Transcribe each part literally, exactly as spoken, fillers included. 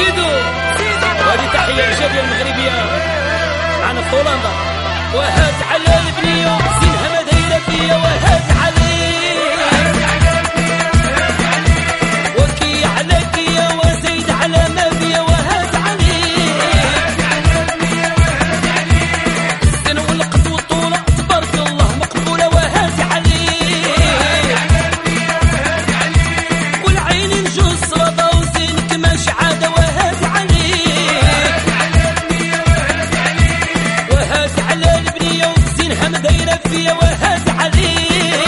زيدوا وهذه تحية إيجابية المغربية معنا في هولندا. وهات على البنية زينها ما دايرة فيا وهات عليك وكي على كيا وزيد على ما فيا وهات عليك السن والقد والطولة تبارك الله مقبولة وهات عليك والعين نجوز صلاة وزينك ماشي عادة وهات عليك وهات على البنية وزينها ما دايرة فيا وهات عليك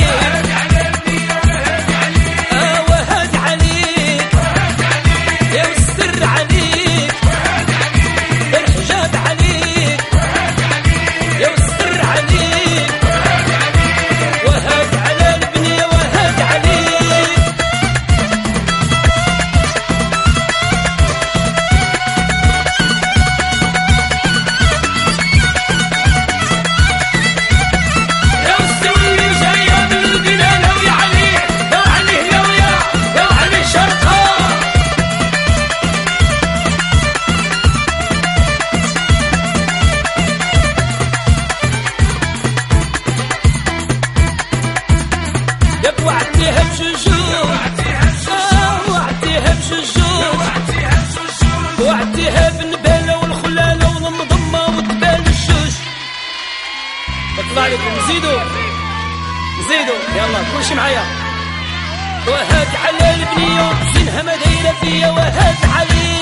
وعدتيها بشجوع وعدتيها بشجوع وعدتيها بالنبالة والخلالة والمضمة والدبال الشوش. اطلع لكم زيدوا زيدوا يلا كلشي معايا. وهات على البنية زينها ما دايرة فيا وهات عليك